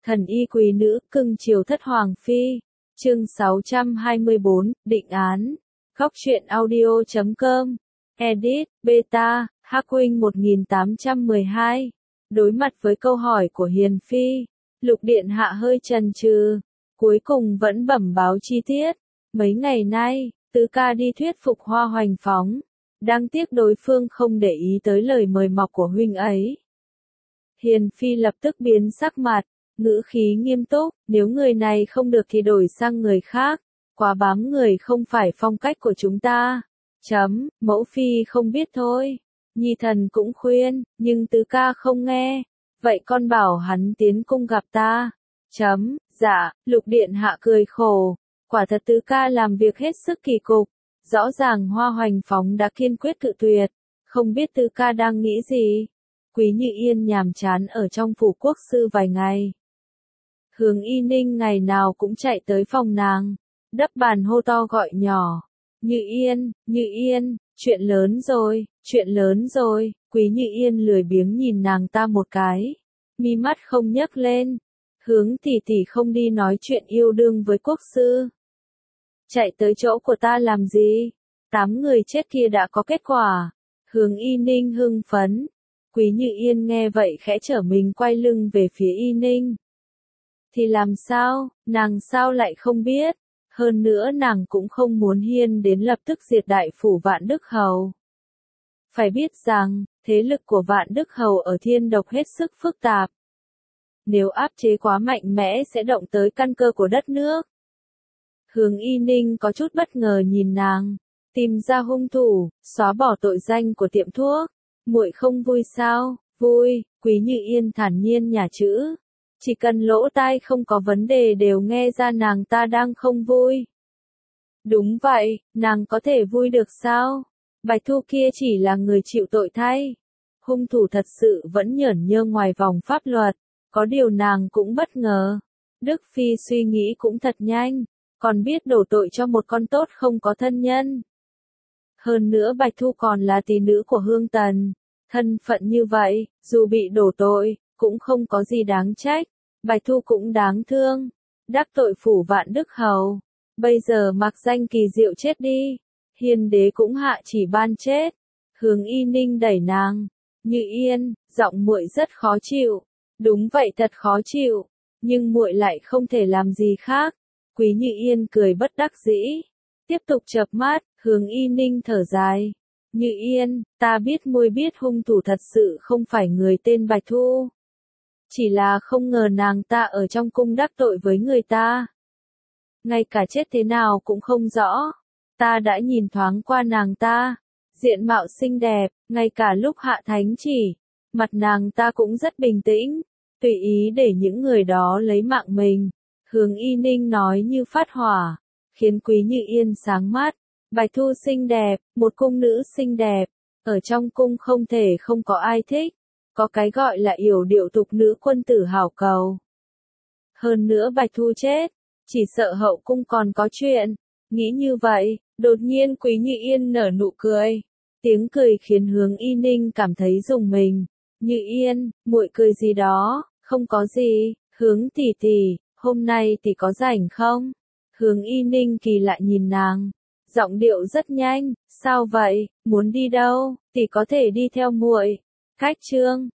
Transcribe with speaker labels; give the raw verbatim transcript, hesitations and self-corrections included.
Speaker 1: Thần y quý nữ, cưng chiều thất hoàng phi. Chương sáu trăm hai mươi bốn, định án. Góc truyện audio chấm com. Edit, Beta, Hắc Huynh một nghìn tám trăm mười hai. Đối mặt với câu hỏi của Hiền Phi, Lục Điện Hạ hơi chần chừ, cuối cùng vẫn bẩm báo chi tiết. Mấy ngày nay, Tứ ca đi thuyết phục Hoa Hoành Phóng. Đáng tiếc đối phương không để ý tới lời mời mọc của huynh ấy. Hiền Phi lập tức biến sắc mặt, ngữ khí nghiêm túc, nếu người này không được thì đổi sang người khác, quá bám người không phải phong cách của chúng ta. Chấm, mẫu phi không biết thôi. Nhi thần cũng khuyên, nhưng tứ ca không nghe. Vậy con bảo hắn tiến cung gặp ta. Chấm, dạ, Lục Điện Hạ cười khổ. Quả thật tứ ca làm việc hết sức kỳ cục. Rõ ràng Hoa Hoành Phóng đã kiên quyết cự tuyệt. Không biết tứ ca đang nghĩ gì. Quý Như Yên nhàm chán ở trong phủ quốc sư vài ngày. Hướng Y Ninh ngày nào cũng chạy tới phòng nàng, đắp bàn hô to gọi nhỏ. Như Yên, Như Yên, chuyện lớn rồi, chuyện lớn rồi. Quý Như Yên lười biếng nhìn nàng ta một cái, mi mắt không nhấc lên. Hướng tỷ tỷ không đi nói chuyện yêu đương với quốc sư. Chạy tới chỗ của ta làm gì? Tám người chết kia đã có kết quả. Hướng Y Ninh hưng phấn. Quý Như Yên nghe vậy khẽ trở mình quay lưng về phía Y Ninh. Thì làm sao, nàng sao lại không biết? Hơn nữa nàng cũng không muốn Hiên đến lập tức diệt đại phủ Vạn Đức Hầu. Phải biết rằng, thế lực của Vạn Đức Hầu ở Thiên Độc hết sức phức tạp. Nếu áp chế quá mạnh mẽ sẽ động tới căn cơ của đất nước. Hướng Y Ninh có chút bất ngờ nhìn nàng, tìm ra hung thủ, xóa bỏ tội danh của tiệm thuốc. Muội không vui sao? Vui, Quý Như Yên thản nhiên nhả chữ. Chỉ cần lỗ tai không có vấn đề đều nghe ra nàng ta đang không vui. Đúng vậy, nàng có thể vui được sao? Bạch Thu kia chỉ là người chịu tội thay. Hung thủ thật sự vẫn nhởn nhơ ngoài vòng pháp luật. Có điều nàng cũng bất ngờ. Đức Phi suy nghĩ cũng thật nhanh, còn biết đổ tội cho một con tốt không có thân nhân. Hơn nữa Bạch Thu còn là tỷ nữ của Hương Tần. Thân phận như vậy, dù bị đổ tội, cũng không có gì đáng trách. Bạch Thu cũng đáng thương. Đắc tội phủ Vạn Đức Hầu. Bây giờ mặc danh Kỳ Diệu chết đi. Hiền đế cũng hạ chỉ ban chết. Hướng Y Ninh đẩy nàng. Như Yên, giọng muội rất khó chịu. Đúng vậy, thật khó chịu. Nhưng muội lại không thể làm gì khác. Quý Như Yên cười bất đắc dĩ. Tiếp tục chợp mắt, Hướng Y Ninh thở dài. Như Yên, ta biết muội biết hung thủ thật sự không phải người tên Bạch Thu. Chỉ là không ngờ nàng ta ở trong cung đắc tội với người ta. Ngay cả chết thế nào cũng không rõ. Ta đã nhìn thoáng qua nàng ta. Diện mạo xinh đẹp, ngay cả lúc hạ thánh chỉ. Mặt nàng ta cũng rất bình tĩnh. Tùy ý để những người đó lấy mạng mình. Hướng Y Ninh nói như phát hỏa. Khiến Quý Như Yên sáng mắt. Bạch Thu xinh đẹp, một cung nữ xinh đẹp. Ở trong cung không thể không có ai thích. Có cái gọi là yểu điệu tục nữ quân tử hảo cầu. Hơn nữa Bạch Thu chết, chỉ sợ hậu cung còn có chuyện. Nghĩ như vậy, đột nhiên Quý Như Yên nở nụ cười. Tiếng cười khiến Hướng Y Ninh cảm thấy rùng mình. Như Yên, muội cười gì đó? Không có gì. Hướng tỷ tỷ, hôm nay tỷ có rảnh không? Hướng Y Ninh kỳ lạ nhìn nàng. Giọng điệu rất nhanh. Sao vậy? Muốn đi đâu? Tỷ có thể đi theo muội. Khách trương,